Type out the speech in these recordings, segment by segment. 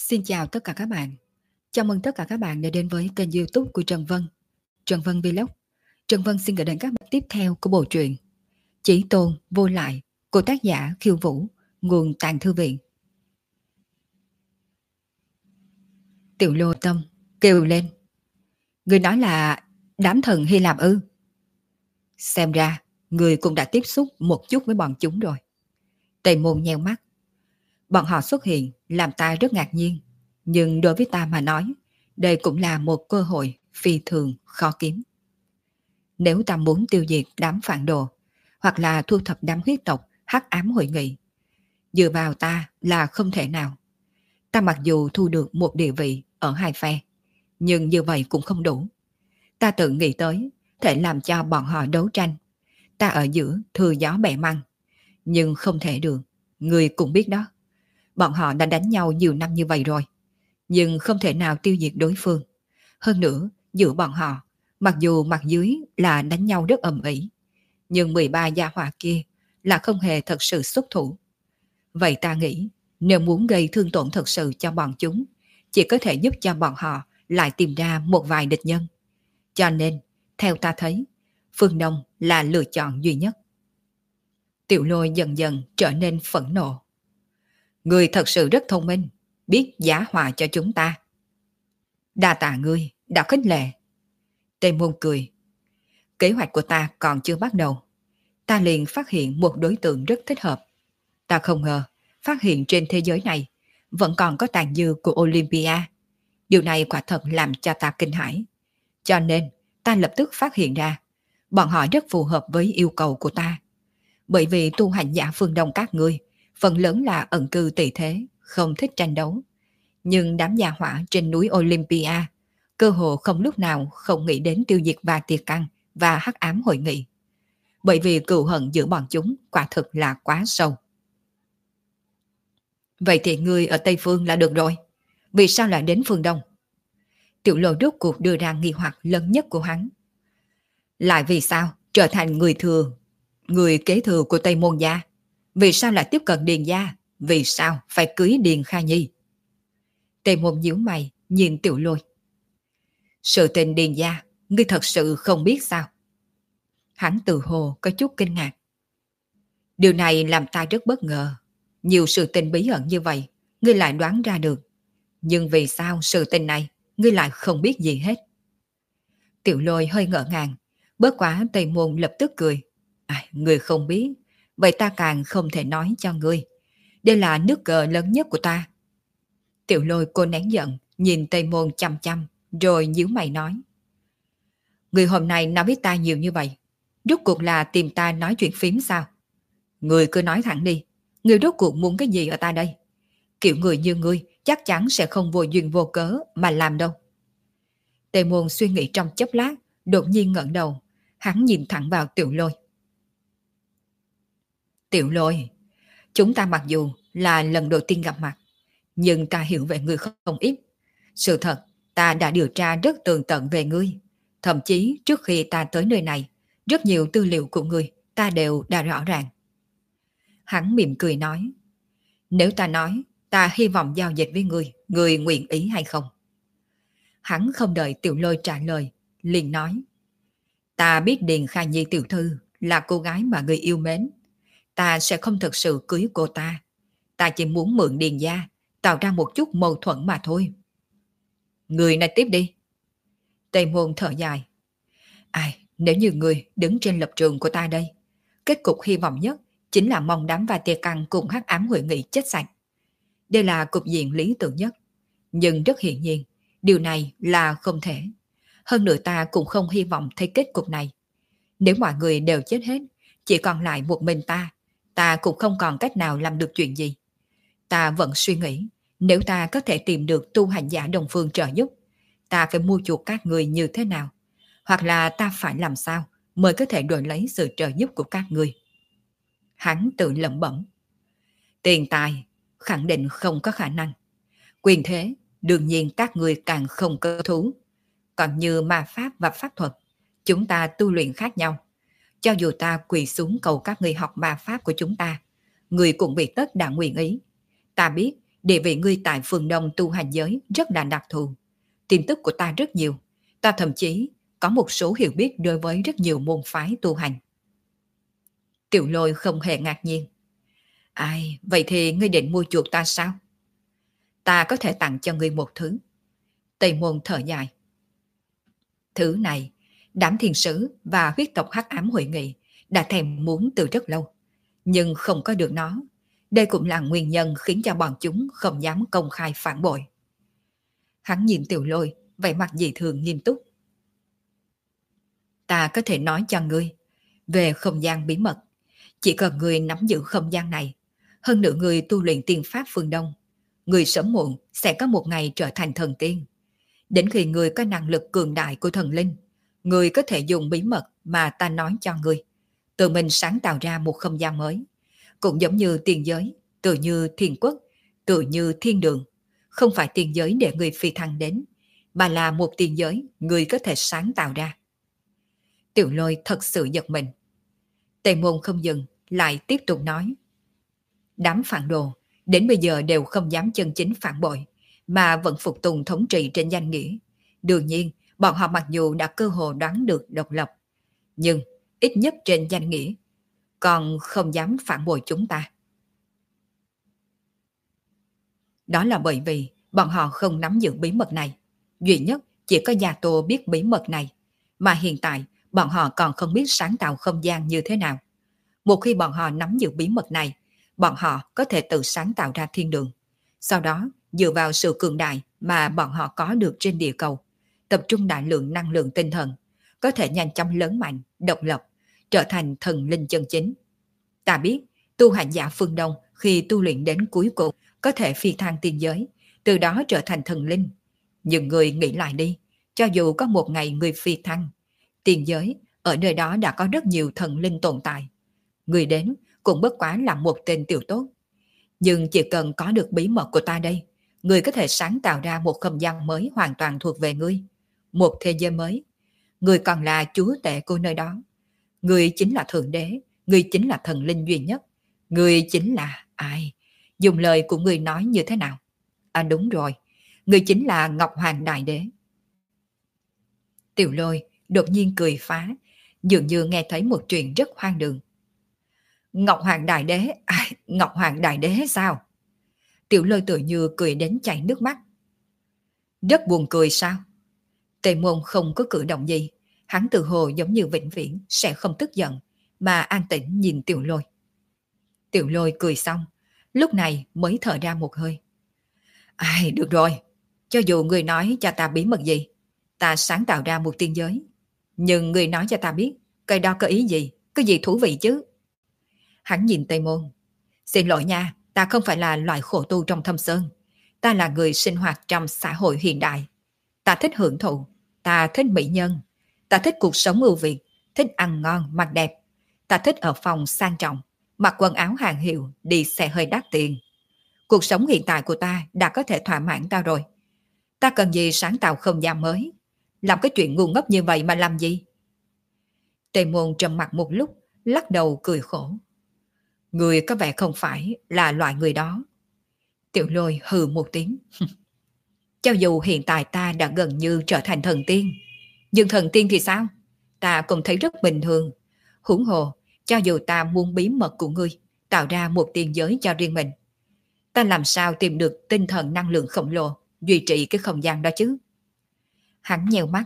Xin chào tất cả các bạn. Chào mừng tất cả các bạn đã đến với kênh YouTube của Trần Vân, Trần Vân Vlog. Trần Vân xin gửi đến các bạn tiếp theo của bộ truyện Chỉ Tôn Vô Lại của tác giả Khiêu Vũ, nguồn Tàng Thư Viện. Tiểu Lô Tâm kêu lên. Người nói là đám thần Hy Lạp ư? Xem ra người cũng đã tiếp xúc một chút với bọn chúng rồi. Tề Môn nheo mắt. Bọn họ xuất hiện làm ta rất ngạc nhiên. Nhưng đối với ta mà nói, đây cũng là một cơ hội phi thường khó kiếm. Nếu ta muốn tiêu diệt đám phản đồ, hoặc là thu thập đám huyết tộc hắc ám hội nghị, dựa vào ta là không thể nào. Ta mặc dù thu được một địa vị ở hai phe, nhưng như vậy cũng không đủ. Ta tự nghĩ tới thể làm cho bọn họ đấu tranh. Ta ở giữa thừa gió bẻ măng, nhưng không thể được. Người cũng biết đó. Bọn họ đã đánh nhau nhiều năm như vậy rồi, nhưng không thể nào tiêu diệt đối phương. Hơn nữa, giữa bọn họ, mặc dù mặt dưới là đánh nhau rất ầm ĩ, nhưng 13 gia hỏa kia là không hề thật sự xuất thủ. Vậy ta nghĩ, nếu muốn gây thương tổn thật sự cho bọn chúng, chỉ có thể giúp cho bọn họ lại tìm ra một vài địch nhân. Cho nên, theo ta thấy, phương Đông là lựa chọn duy nhất. Tiểu Lôi dần dần trở nên phẫn nộ. Người thật sự rất thông minh, biết giá hòa cho chúng ta. Đa tạ ngươi đã khích lệ. Tề Môn cười. Kế hoạch của ta còn chưa bắt đầu. Ta liền phát hiện một đối tượng rất thích hợp. Ta không ngờ phát hiện trên thế giới này vẫn còn có tàn dư của Olympia. Điều này quả thật làm cho ta kinh hãi. Cho nên ta lập tức phát hiện ra bọn họ rất phù hợp với yêu cầu của ta. Bởi vì tu hành giả phương Đông các ngươi phần lớn là ẩn cư tị thế, không thích tranh đấu. Nhưng đám gia hỏa trên núi Olympia cơ hồ không lúc nào không nghĩ đến tiêu diệt và tiệt căn và hắc ám hội nghị. Bởi vì cừu hận giữa bọn chúng quả thực là quá sâu. Vậy thì ngươi ở Tây Phương là được rồi. Vì sao lại đến phương Đông? Tiểu Lô rốt cuộc đưa ra nghi hoặc lớn nhất của hắn. Lại vì sao trở thành người kế thừa của Tây Môn gia? Vì sao lại tiếp cận Điền gia? Vì sao phải cưới Điền Kha Nhi? Tề Môn nhíu mày nhìn Tiểu Lôi. Sự tình Điền gia, ngươi thật sự không biết sao? Hắn tự hồ có chút kinh ngạc. Điều này làm ta rất bất ngờ. Nhiều sự tình bí ẩn như vậy, ngươi lại đoán ra được. Nhưng vì sao sự tình này, ngươi lại không biết gì hết? Tiểu Lôi hơi ngỡ ngàng. Bớt quá Tây Môn lập tức cười. Ngươi không biết, vậy ta càng không thể nói cho ngươi. Đây là nước cờ lớn nhất của ta. Tiểu Lôi cô nén giận, nhìn Tây Môn chăm chăm, rồi nhíu mày nói. Người hôm nay nói với ta nhiều như vậy, rốt cuộc là tìm ta nói chuyện phím sao? Người cứ nói thẳng đi, người rốt cuộc muốn cái gì ở ta đây? Kiểu người như ngươi chắc chắn sẽ không vô duyên vô cớ mà làm đâu. Tề Môn suy nghĩ trong chốc lát, đột nhiên ngẩng đầu, hắn nhìn thẳng vào Tiểu Lôi. Tiểu Lôi, chúng ta mặc dù là lần đầu tiên gặp mặt, nhưng ta hiểu về ngươi không ít. Sự thật, ta đã điều tra rất tường tận về ngươi. Thậm chí trước khi ta tới nơi này, rất nhiều tư liệu của ngươi ta đều đã rõ ràng. Hắn mỉm cười nói. Nếu ta nói, ta hy vọng giao dịch với ngươi, ngươi nguyện ý hay không? Hắn không đợi Tiểu Lôi trả lời, liền nói. Ta biết Điền Kha Nhi tiểu thư là cô gái mà ngươi yêu mến. Ta sẽ không thực sự cưới cô ta. Ta chỉ muốn mượn Điền gia, tạo ra một chút mâu thuẫn mà thôi. Người này tiếp đi. Tây Môn thở dài. Nếu như người đứng trên lập trường của ta đây, kết cục hy vọng nhất chính là mong đám và tia căng cùng hắc ám hội nghị chết sạch. Đây là cục diện lý tưởng nhất. Nhưng rất hiển nhiên, điều này là không thể. Hơn nữa ta cũng không hy vọng thấy kết cục này. Nếu mọi người đều chết hết, chỉ còn lại một mình ta cũng không còn cách nào làm được chuyện gì. Ta vẫn suy nghĩ, nếu ta có thể tìm được tu hành giả đồng phương trợ giúp, ta phải mua chuộc các người như thế nào? Hoặc là ta phải làm sao mới có thể đổi lấy sự trợ giúp của các người? Hắn tự lẩm bẩm. Tiền tài, khẳng định không có khả năng. Quyền thế, đương nhiên các người càng không có thú. Còn như ma pháp và pháp thuật, chúng ta tu luyện khác nhau. Cho dù ta quỳ xuống cầu các người học ma pháp của chúng ta, người cũng bị tất đã nguyện ý. Ta biết Địa vị ngươi tại phương Đông tu hành giới rất là đặc thù. Tin tức của ta rất nhiều. Ta thậm chí có một số hiểu biết đối với rất nhiều môn phái tu hành. Tiểu Lôi không hề ngạc nhiên. Ai, vậy thì ngươi định mua chuộc ta sao? Ta có thể tặng cho ngươi một thứ. Tây Môn thở dài. Thứ này, đám thiên sứ và huyết tộc hắc ám hội nghị đã thèm muốn từ rất lâu, nhưng không có được nó. Đây cũng là nguyên nhân khiến cho bọn chúng không dám công khai phản bội. Hắn nhìn Tiểu Lôi, vẻ mặt dị thường nghiêm túc. Ta có thể nói cho ngươi về không gian bí mật. Chỉ cần ngươi nắm giữ không gian này, hơn nữa ngươi tu luyện tiên pháp phương Đông, ngươi sớm muộn sẽ có một ngày trở thành thần tiên. Đến khi ngươi có năng lực cường đại của thần linh, ngươi có thể dùng bí mật mà ta nói cho ngươi, tự mình sáng tạo ra một không gian mới. Cũng giống như tiên giới, tự như thiên quốc, tự như thiên đường. Không phải tiên giới để ngươi phi thăng đến, mà là một tiên giới ngươi có thể sáng tạo ra. Tiểu Lôi thật sự giật mình. Tề Môn không dừng, lại tiếp tục nói. Đám phản đồ, đến bây giờ đều không dám chân chính phản bội, mà vẫn phục tùng thống trị trên danh nghĩa. Đương nhiên, bọn họ mặc dù đã cơ hồ đoán được độc lập, nhưng ít nhất trên danh nghĩa, còn không dám phản bội chúng ta. Đó là bởi vì bọn họ không nắm giữ bí mật này. Duy nhất chỉ có Gia Tô biết bí mật này, mà hiện tại bọn họ còn không biết sáng tạo không gian như thế nào. Một khi bọn họ nắm giữ bí mật này, bọn họ có thể tự sáng tạo ra thiên đường. Sau đó, dựa vào sự cường đại mà bọn họ có được trên địa cầu, tập trung đại lượng năng lượng tinh thần, có thể nhanh chóng lớn mạnh, độc lập, trở thành thần linh chân chính. Ta biết, tu hành giả phương Đông khi tu luyện đến cuối cùng có thể phi thăng tiên giới, từ đó trở thành thần linh. Nhưng người nghĩ lại đi, cho dù có một ngày người phi thăng, tiên giới, ở nơi đó đã có rất nhiều thần linh tồn tại. Người đến cũng bất quá là một tên tiểu tốt. Nhưng chỉ cần có được bí mật của ta đây, người có thể sáng tạo ra một không gian mới hoàn toàn thuộc về ngươi. Một thế giới mới. Người còn là chúa tể của nơi đó. Người chính là thượng đế, người chính là thần linh duy nhất. Người chính là ai? Dùng lời của người nói như thế nào? À đúng rồi, người chính là Ngọc Hoàng Đại Đế. Tiểu Lôi đột nhiên cười phá, dường như nghe thấy một chuyện rất hoang đường. Ngọc Hoàng Đại Đế? À, Ngọc Hoàng Đại Đế sao? Tiểu Lôi tự như cười đến chảy nước mắt. Rất buồn cười sao? Tề Môn không có cử động gì, hắn tự hồ giống như vĩnh viễn sẽ không tức giận, mà an tĩnh nhìn Tiểu Lôi. Tiểu Lôi cười xong, lúc này mới thở ra một hơi. Ai, được rồi, cho dù người nói cho ta bí mật gì, ta sáng tạo ra một tiên giới. Nhưng người nói cho ta biết, cái đó có ý gì, có gì thú vị chứ? Hắn nhìn Tây Môn. Xin lỗi nha, ta không phải là loại khổ tu trong thâm sơn. Ta là người sinh hoạt trong xã hội hiện đại. Ta thích hưởng thụ, ta thích mỹ nhân, ta thích cuộc sống ưu việt, thích ăn ngon, mặc đẹp. Ta thích ở phòng sang trọng, mặc quần áo hàng hiệu, đi xe hơi đắt tiền. Cuộc sống hiện tại của ta đã có thể thỏa mãn ta rồi. Ta cần gì sáng tạo không gian mới? Làm cái chuyện ngu ngốc như vậy mà làm gì? Tề Môn trầm mặt một lúc, lắc đầu cười khổ. Người có vẻ không phải là loại người đó. Tiểu Lôi hừ một tiếng. Cho dù hiện tại ta đã gần như trở thành thần tiên, nhưng thần tiên thì sao? Ta cũng thấy rất bình thường. Huống hồ, cho dù ta muốn bí mật của ngươi, tạo ra một tiên giới cho riêng mình, ta làm sao tìm được tinh thần năng lượng khổng lồ duy trì cái không gian đó chứ? Hắn nheo mắt.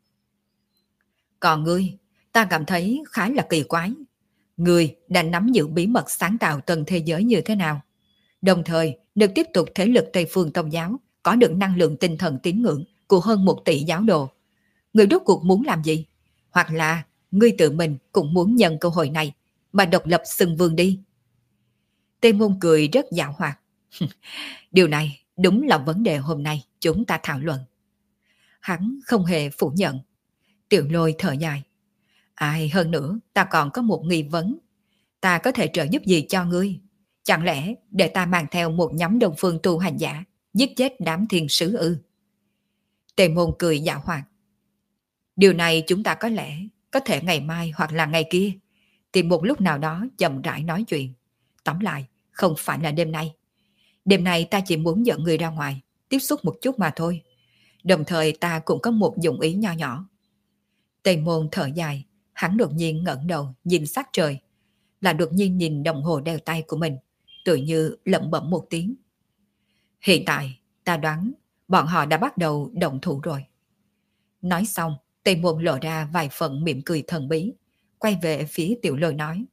Còn ngươi, ta cảm thấy khá là kỳ quái. Ngươi đã nắm giữ bí mật sáng tạo tân thế giới như thế nào? Đồng thời, được tiếp tục thế lực Tây Phương Tôn giáo có được năng lượng tinh thần tín ngưỡng của hơn 1 tỷ giáo đồ. Ngươi rốt cuộc muốn làm gì? Hoặc là ngươi tự mình cũng muốn nhân cơ hội này mà độc lập xưng vương đi? Tây Môn cười rất dạo hoạt. Điều này đúng là vấn đề hôm nay chúng ta thảo luận. Hắn không hề phủ nhận. Tiểu Lôi thở dài. Ai hơn nữa, ta còn có một nghi vấn. Ta có thể trợ giúp gì cho ngươi? Chẳng lẽ để ta mang theo một nhóm đông phương tu hành giả, giết chết đám thiên sứ ư? Tề Môn cười dạo hoạt. Điều này chúng ta có lẽ có thể ngày mai hoặc là ngày kia, tìm một lúc nào đó chậm rãi nói chuyện. Tóm lại, không phải là đêm nay. Đêm nay ta chỉ muốn dẫn người ra ngoài, tiếp xúc một chút mà thôi. Đồng thời ta cũng có một dụng ý nho nhỏ. Tây Môn thở dài, hắn đột nhiên ngẩng đầu nhìn sát trời, là đột nhiên nhìn đồng hồ đeo tay của mình, tự như lẩm bẩm một tiếng. Hiện tại, ta đoán bọn họ đã bắt đầu động thủ rồi. Nói xong, Tây Môn lộ ra vài phần mỉm cười thần bí, quay về phía Tiểu Lôi nói.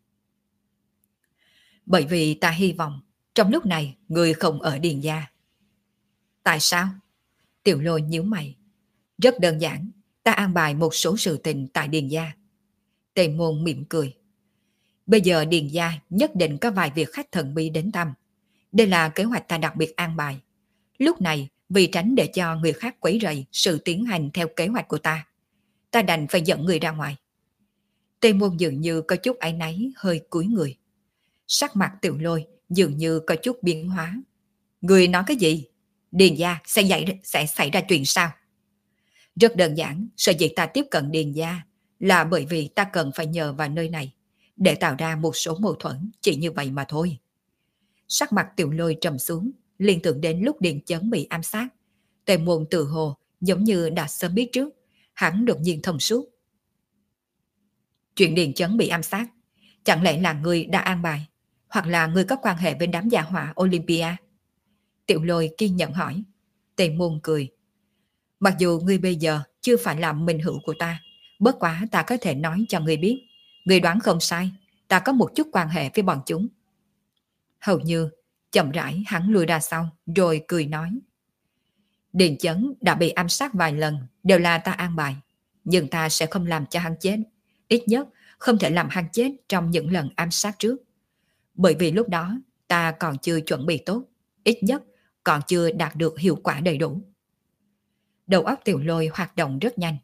Bởi vì ta hy vọng, trong lúc này người không ở Điền gia. Tại sao? Tiểu Lôi nhíu mày. Rất đơn giản, ta an bài một số sự tình tại Điền gia. Tây Môn mỉm cười. Bây giờ Điền gia nhất định có vài việc khách thần bí đến thăm. Đây là kế hoạch ta đặc biệt an bài. Lúc này, vì tránh để cho người khác quấy rầy sự tiến hành theo kế hoạch của ta đành phải dẫn người ra ngoài. Tây Môn dường như có chút áy náy hơi cúi người. Sắc mặt Tiểu Lôi dường như có chút biến hóa. Người nói cái gì? Điền gia sẽ xảy ra chuyện sao? Rất đơn giản, sở dĩ ta tiếp cận Điền gia là bởi vì ta cần phải nhờ vào nơi này để tạo ra một số mâu thuẫn, chỉ như vậy mà thôi. Sắc mặt Tiểu Lôi trầm xuống, liên tưởng đến lúc Điền Chấn bị ám sát. Tề Môn tự hồ giống như đã sớm biết trước, hắn đột nhiên thông suốt. Chuyện Điền Chấn bị ám sát, chẳng lẽ là người đã an bài, hoặc là người có quan hệ với đám gia hỏa Olympia? Tiểu Lôi kiên nhẫn hỏi. Tề Môn cười. Mặc dù ngươi bây giờ chưa phải là minh hữu của ta, bất quá ta có thể nói cho ngươi biết. Ngươi đoán không sai, ta có một chút quan hệ với bọn chúng. Hầu như, chậm rãi hắn lùi ra sau, rồi cười nói. Điền Chấn đã bị ám sát vài lần, đều là ta an bài. Nhưng ta sẽ không làm cho hắn chết. Ít nhất, không thể làm hắn chết trong những lần ám sát trước. Bởi vì lúc đó, ta còn chưa chuẩn bị tốt. Ít nhất, còn chưa đạt được hiệu quả đầy đủ. Đầu óc Tiểu Lôi hoạt động rất nhanh.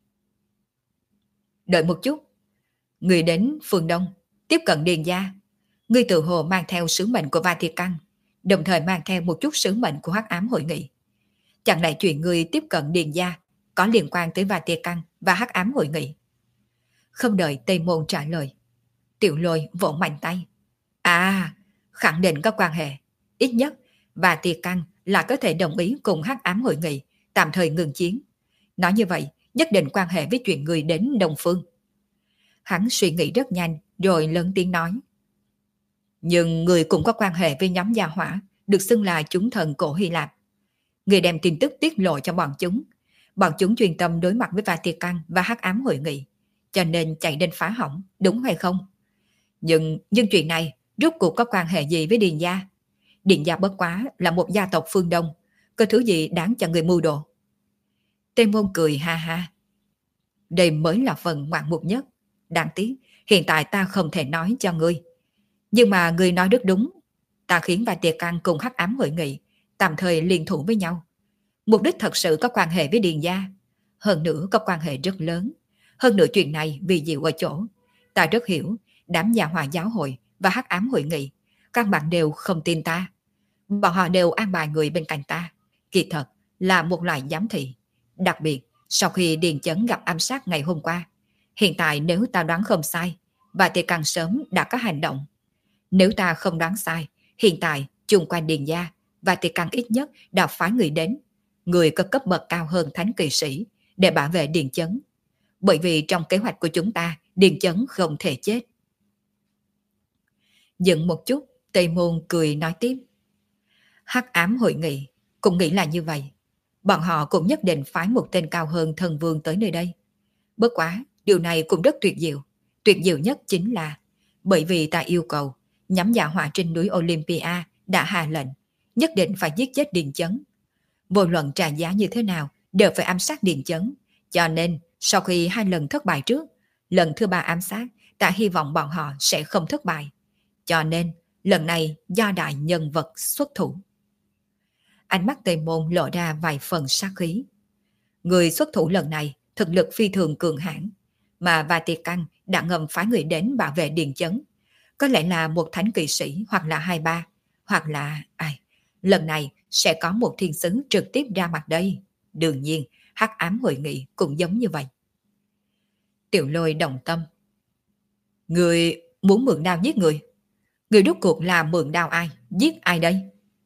Đợi một chút. Người đến phương Đông, tiếp cận Điền gia. Người tự hồ mang theo sứ mệnh của Vatican, đồng thời mang theo một chút sứ mệnh của Hắc Ám Hội nghị. Chẳng lẽ chuyện người tiếp cận Điền gia có liên quan tới Vatican và Hắc Ám Hội nghị? Không đợi Tây Môn trả lời, Tiểu Lôi vỗ mạnh tay. À, khẳng định có quan hệ. Ít nhất, Vatican là có thể đồng ý cùng Hắc Ám Hội nghị tạm thời ngừng chiến. Nói như vậy, nhất định quan hệ với chuyện người đến Đông Phương. Hắn suy nghĩ rất nhanh, rồi lớn tiếng nói. Nhưng người cũng có quan hệ với nhóm gia hỏa, được xưng là chúng thần cổ Hy Lạp. Người đem tin tức tiết lộ cho bọn chúng. Bọn chúng chuyên tâm đối mặt với Vatican và Hắc Ám Hội nghị, cho nên chạy đến phá hỏng, đúng hay không? Nhưng chuyện này rốt cuộc có quan hệ gì với Điền gia? Điền gia bất quá là một gia tộc phương Đông, có thứ gì đáng cho người mưu đồ? Tây Môn cười ha ha. Đây mới là phần ngoạn mục nhất. Đáng tiếc, hiện tại ta không thể nói cho ngươi. Nhưng mà ngươi nói rất đúng. Ta khiến Vatican cùng Hắc Ám Hội nghị tạm thời liên thủ với nhau. Mục đích thật sự có quan hệ với Điền gia. Hơn nữa có quan hệ rất lớn. Hơn nữa chuyện này vì diệu ở chỗ. Ta rất hiểu, đám nhà hòa giáo hội và Hắc Ám Hội nghị, các bạn đều không tin ta. Bọn họ đều an bài người bên cạnh ta. Kỳ thật là một loại giám thị. Đặc biệt, sau khi Điền Chấn gặp ám sát ngày hôm qua, hiện tại nếu ta đoán không sai, Vatican sớm đã có hành động. Nếu ta không đoán sai, hiện tại chung quanh Điền gia, Vatican ít nhất đã phái người đến, người có cấp bậc cao hơn thánh kỵ sĩ, để bảo vệ Điền Chấn. Bởi vì trong kế hoạch của chúng ta, Điền Chấn không thể chết. Dừng một chút, Tây Môn cười nói tiếp. Hắc Ám Hội nghị cũng nghĩ là như vậy. Bọn họ cũng nhất định phái một tên cao hơn thần vương tới nơi đây. Bất quá, điều này cũng rất tuyệt diệu. Tuyệt diệu nhất chính là bởi vì ta yêu cầu nhóm dạ hỏa trên núi Olympia đã hạ lệnh nhất định phải giết chết Điền Chấn. Vô luận trả giá như thế nào đều phải ám sát Điền Chấn. Cho nên sau khi 2 lần thất bại trước, lần thứ 3 ám sát, ta hy vọng bọn họ sẽ không thất bại. Cho nên lần này do đại nhân vật xuất thủ. Ánh mắt Tây Môn lộ ra vài phần sát khí. Người xuất thủ lần này thực lực phi thường cường hãn, mà Vatican đã ngầm phái người đến bảo vệ Điền Chấn. Có lẽ là một thánh kỵ sĩ, hoặc là 2-3, hoặc là ai. Lần này sẽ có một thiên sứ trực tiếp ra mặt đây. Đương nhiên, Hắc Ám Hội nghị cũng giống như vậy. Tiểu Lôi động tâm. Người muốn mượn đao giết người? Người rốt cuộc là mượn đao ai? Giết ai đây?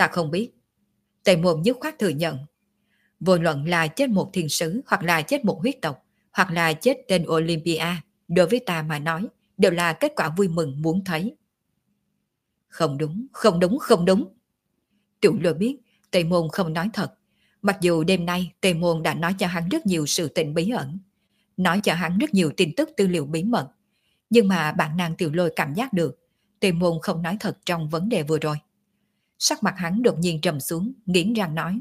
Ta không biết. Tề Môn dứt khoát thừa nhận. Vô luận là chết một thiên sứ, hoặc là chết một huyết tộc, hoặc là chết tên Olympia, đối với ta mà nói, đều là kết quả vui mừng muốn thấy. Không đúng, không đúng, không đúng. Tiểu Lôi biết Tề Môn không nói thật. Mặc dù đêm nay Tề Môn đã nói cho hắn rất nhiều sự tình bí ẩn, nói cho hắn rất nhiều tin tức tư liệu bí mật, nhưng mà bản năng Tiểu Lôi cảm giác được Tề Môn không nói thật trong vấn đề vừa rồi. Sắc mặt hắn đột nhiên trầm xuống, nghiến răng nói.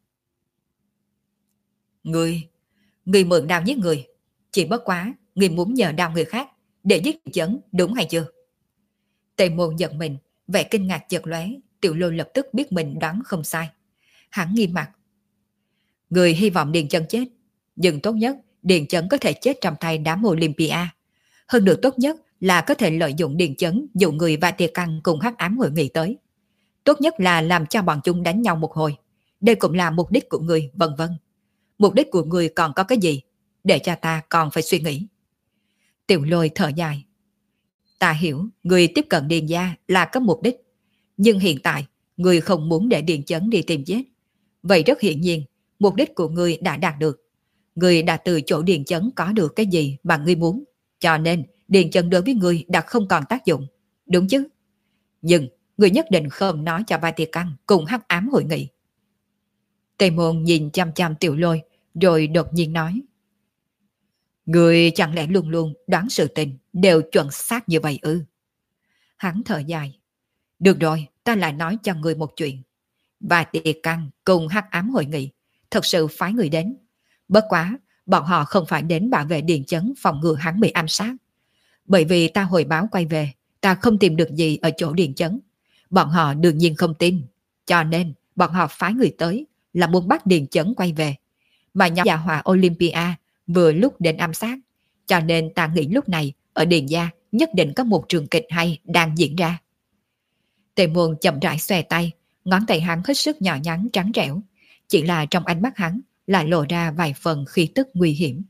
Người mượn đao giết người, chỉ bất quá người muốn nhờ đao người khác để giết chấn, đúng hay chưa? Tề Môn giận mình, vẻ kinh ngạc chợt lóe. Tiểu Lôi lập tức biết mình đoán không sai. Hắn nghiêm mặt. Người hy vọng Điền Chấn chết, nhưng tốt nhất Điền Chấn có thể chết trong tay đám Olympia. Hơn nữa tốt nhất là có thể lợi dụng Điền Chấn dụ người và Tiệt Căn cùng hắc ám hội nghị tới. Tốt nhất là làm cho bọn chúng đánh nhau một hồi. Đây cũng là mục đích của người, vân vân. Mục đích của người còn có cái gì? Để cho ta còn phải suy nghĩ. Tiểu Lôi thở dài. Ta hiểu, người tiếp cận Điền gia là có mục đích. Nhưng hiện tại, người không muốn để Điền Chấn đi tìm chết. Vậy rất hiển nhiên, mục đích của người đã đạt được. Người đã từ chỗ Điền Chấn có được cái gì mà người muốn. Cho nên, Điền Chấn đối với người đã không còn tác dụng. Đúng chứ? Nhưng, người nhất định không nói cho Ba Tiệt Căn cùng hắc ám hội nghị. Tề Môn nhìn chăm chăm Tiểu Lôi, rồi đột nhiên nói. Người chẳng lẽ luôn luôn đoán sự tình đều chuẩn xác như vậy ư? Hắn thở dài. Được rồi, ta lại nói cho người một chuyện. Và Tiệt Căn cùng hắc ám hội nghị thật sự phái người đến. Bất quá, bọn họ không phải đến bảo vệ Điền Chấn phòng ngừa hắn bị ám sát. Bởi vì ta hồi báo quay về, ta không tìm được gì ở chỗ Điền Chấn. Bọn họ đương nhiên không tin. Cho nên, bọn họ phái người tới là muốn bắt Điền Chấn quay về. Mà nhóm gia hỏa Olympia vừa lúc đến ám sát. Cho nên ta nghĩ lúc này ở Điền gia nhất định có một trường kịch hay đang diễn ra. Tề Môn chậm rãi xòe tay, ngón tay hắn hết sức nhỏ nhắn trắng trẻo. Chỉ là trong ánh mắt hắn lại lộ ra vài phần khí tức nguy hiểm.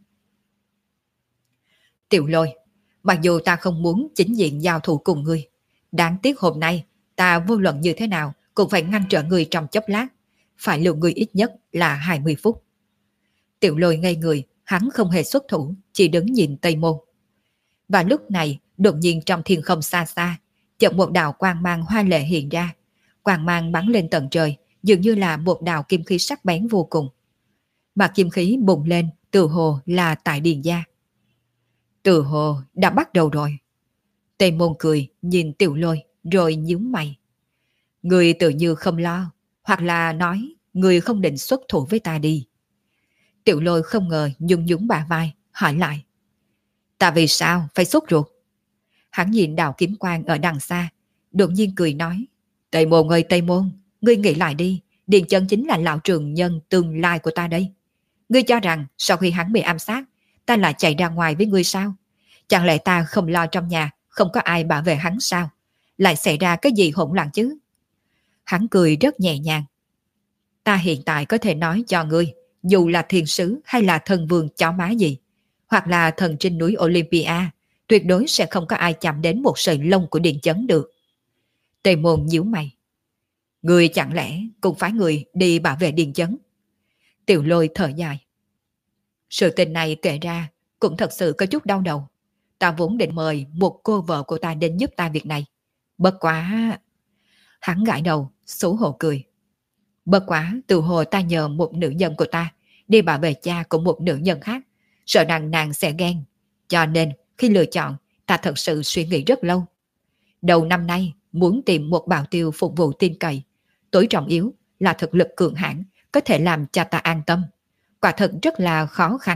Tiểu Lôi, mặc dù ta không muốn chính diện giao thủ cùng ngươi, đáng tiếc hôm nay ta vô luận như thế nào cũng phải ngăn trở ngươi trong chốc lát, phải lưu ngươi ít nhất là 20 phút. Tiểu Lôi ngây người, hắn không hề xuất thủ, chỉ đứng nhìn Tây Môn. Và lúc này, đột nhiên trong thiên không xa xa, chợt một đạo quang mang hoa lệ hiện ra. Quang mang bắn lên tận trời, dường như là một đạo kim khí sắc bén vô cùng. Mà kim khí bùng lên, từ hồ là tại Điền gia. Từ hồ đã bắt đầu rồi. Tây Môn cười, nhìn Tiểu Lôi, rồi nhíu mày. Người tự như không lo, hoặc là nói, người không định xuất thủ với ta đi. Tiểu Lôi không ngờ nhún nhún bả vai, hỏi lại. Ta vì sao phải sốt ruột? Hắn nhìn đạo kiếm quang ở đằng xa, đột nhiên cười nói. Tây Môn ơi Tây Môn, ngươi nghĩ lại đi, Điền Chấn chính là lão trường nhân tương lai của ta đây. Ngươi cho rằng sau khi hắn bị ám sát, ta lại chạy ra ngoài với ngươi sao? Chẳng lẽ ta không lo trong nhà, không có ai bảo vệ hắn sao? Lại xảy ra cái gì hỗn loạn chứ? Hắn cười rất nhẹ nhàng. Ta hiện tại có thể nói cho ngươi, dù là thiên sứ hay là thần vương chó má gì, hoặc là thần trên núi Olympia, tuyệt đối sẽ không có ai chạm đến một sợi lông của Điền Chấn được. Tề Môn nhíu mày. Người chẳng lẽ cũng phải người đi bảo vệ Điền Chấn? Tiểu Lôi thở dài. Sự tình này kể ra cũng thật sự có chút đau đầu. Ta vốn định mời một cô vợ của ta đến giúp ta việc này. Bất quá... Hắn gãi đầu, xấu hổ cười. Bất quá từ hồi ta nhờ một nữ nhân của ta đi bảo vệ cha của một nữ nhân khác, sợ rằng nàng sẽ ghen. Cho nên khi lựa chọn, ta thật sự suy nghĩ rất lâu. Đầu năm nay muốn tìm một bảo tiêu phục vụ tin cậy, tối trọng yếu là thực lực cường hãn, có thể làm cho ta an tâm. Quả thật rất là khó khăn.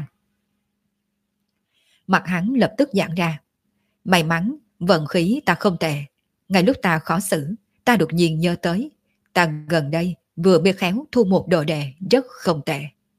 Mặt hắn lập tức giãn ra. May mắn, vận khí ta không tệ. Ngay lúc ta khó xử, ta đột nhiên nhớ tới, ta gần đây vừa biết khéo thu một đồ đệ rất không tệ.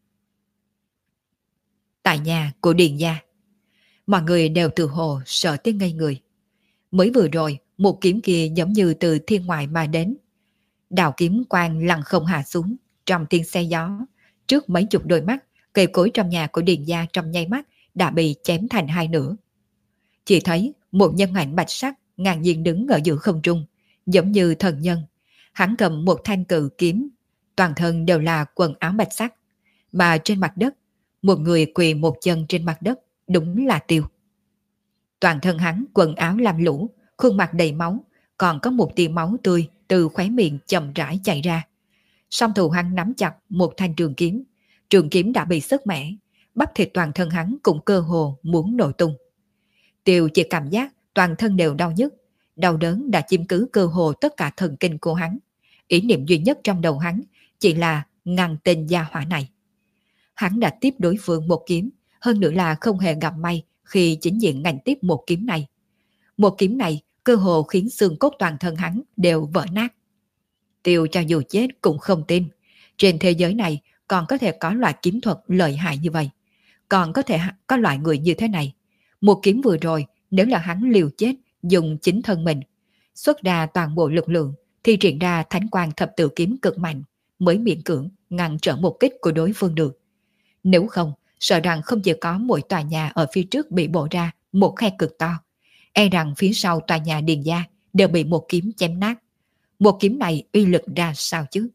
Tại nhà của Điền gia, mọi người đều từ hồ sợ tới ngây người. Mới vừa rồi, một kiếm kia giống như từ thiên ngoại mà đến. Đạo kiếm quang lặng không hạ xuống, trong tiếng xe gió. Trước mấy chục đôi mắt, cây cối trong nhà của Điền gia trong nháy mắt đã bị chém thành hai nửa. Chỉ thấy một nhân ảnh bạch sắc ngang nhiên đứng ở giữa không trung, giống như thần nhân. Hắn cầm một thanh cự kiếm, toàn thân đều là quần áo bạch sắc, mà trên mặt đất, một người quỳ một chân trên mặt đất, đúng là Tiêu. Toàn thân hắn quần áo lam lũ, khuôn mặt đầy máu, còn có một tia máu tươi từ khóe miệng chậm rãi chảy ra. Song thủ hắn nắm chặt một thanh trường kiếm đã bị sứt mẻ, bắp thịt toàn thân hắn cũng cơ hồ muốn nổ tung. Tiêu chỉ cảm giác toàn thân đều đau nhức, đau đớn đã chiếm cứ cơ hồ tất cả thần kinh của hắn. Ý niệm duy nhất trong đầu hắn chỉ là ngăn tên gia hỏa này. Hắn đã tiếp đối phương một kiếm, hơn nữa là không hề gặp may khi chính diện ngành tiếp một kiếm này. Một kiếm này cơ hồ khiến xương cốt toàn thân hắn đều vỡ nát. Tiêu cho dù chết cũng không tin, trên thế giới này còn có thể có loại kiếm thuật lợi hại như vậy. Còn có thể có loại người như thế này. Một kiếm vừa rồi, nếu là hắn liều chết dùng chính thân mình, xuất ra toàn bộ lực lượng, thì triển ra thánh quang thập tự kiếm cực mạnh, mới miễn cưỡng ngăn trở một kích của đối phương được. Nếu không, sợ rằng không chỉ có mỗi tòa nhà ở phía trước bị bổ ra một khe cực to, e rằng phía sau tòa nhà Điền gia đều bị một kiếm chém nát. Một kiếm này uy lực ra sao chứ?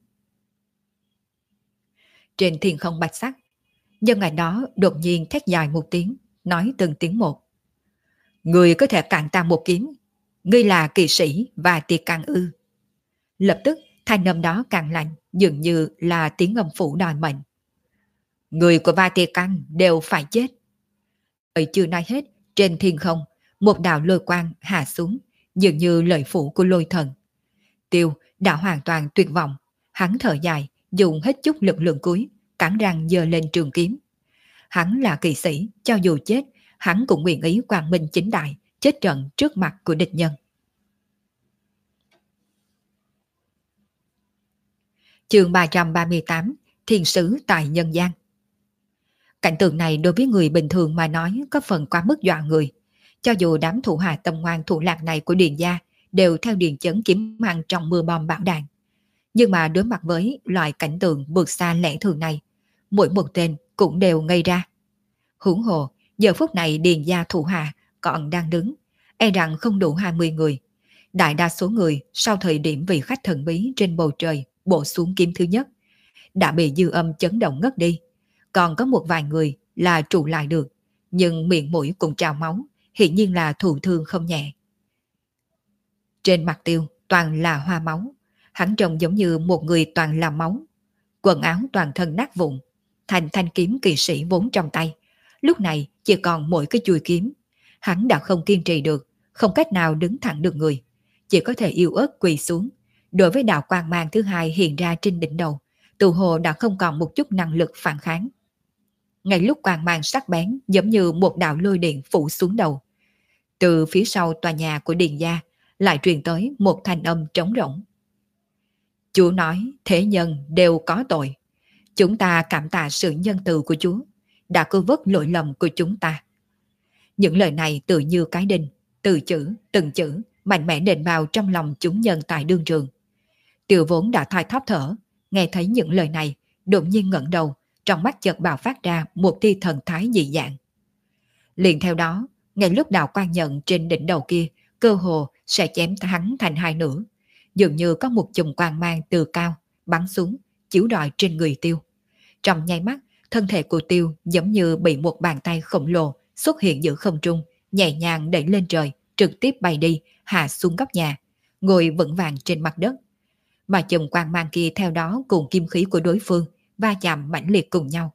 Trên thiên không bạch sắc, nhân ngày đó đột nhiên thét dài một tiếng, nói từng tiếng một. Người có thể cản ta một kiếm, ngươi là kỳ sĩ và tiệt càng ư? Lập tức thanh âm đó càng lạnh, dường như là tiếng âm phủ đòi mệnh. Người của Va Tiệt Căn đều phải chết. Lời chưa nói hết, trên thiên không, một đạo lôi quang hạ xuống, dường như lời phủ của lôi thần. Tiêu đã hoàn toàn tuyệt vọng, hắn thở dài, dùng hết chút lực lượng cuối, cắn răng giơ lên trường kiếm. Hắn là kỳ sĩ, cho dù chết, hắn cũng nguyện ý quang minh chính đại, chết trận trước mặt của địch nhân. Chương 338, Thiên sứ tại nhân gian. Cảnh tượng này đối với người bình thường mà nói có phần quá mức dọa người. Cho dù đám thủ hạ tâm ngoan thủ lạc này của Điền gia đều theo Điền Chấn kiếm ăn trong mưa bom bão đạn. Nhưng mà đối mặt với loại cảnh tượng vượt xa lẽ thường này, mỗi một tên cũng đều ngây ra. Huống hồ, giờ phút này Điền gia thủ hạ còn đang đứng, e rằng không đủ 20 người. Đại đa số người sau thời điểm vị khách thần bí trên bầu trời bổ xuống kiếm thứ nhất, đã bị dư âm chấn động ngất đi. Còn có một vài người là trụ lại được, nhưng miệng mũi cũng trào máu, hiển nhiên là thụ thương không nhẹ. Trên mặt Tiêu toàn là hoa máu, hắn trông giống như một người toàn là máu. Quần áo toàn thân nát vụn, thành thanh kiếm kỳ sĩ vốn trong tay, lúc này chỉ còn mỗi cái chuôi kiếm. Hắn đã không kiên trì được, không cách nào đứng thẳng được người, chỉ có thể yếu ớt quỳ xuống. Đối với đạo quang mang thứ hai hiện ra trên đỉnh đầu, tự hồ đã không còn một chút năng lực phản kháng. Ngay lúc quang mang sắc bén giống như một đạo lôi điện phủ xuống đầu, từ phía sau tòa nhà của Điền gia lại truyền tới một thanh âm trống rỗng. Chúa nói thế nhân đều có tội. Chúng ta cảm tạ sự nhân từ của Chúa đã cứu vớt lỗi lầm của chúng ta. Những lời này tự như cái đinh, từ chữ, từng chữ mạnh mẽ đền vào trong lòng chúng nhân tại đương trường. Tiêu vốn đã thoi thóp thở, nghe thấy những lời này, đột nhiên ngẩng đầu, trong mắt chợt bạo phát ra một tia thần thái dị dạng. Liền theo đó, ngay lúc đạo quan nhận trên đỉnh đầu kia cơ hồ sẽ chém hắn thành hai nửa, dường như có một chùm quang mang từ cao bắn xuống, chiếu rọi trên người Tiêu. Trong nháy mắt, thân thể của Tiêu giống như bị một bàn tay khổng lồ xuất hiện giữa không trung, nhẹ nhàng đẩy lên trời, trực tiếp bay đi, hạ xuống góc nhà, ngồi vững vàng trên mặt đất. Mà chùm quang mang kia theo đó cùng kim khí của đối phương va chạm mãnh liệt cùng nhau.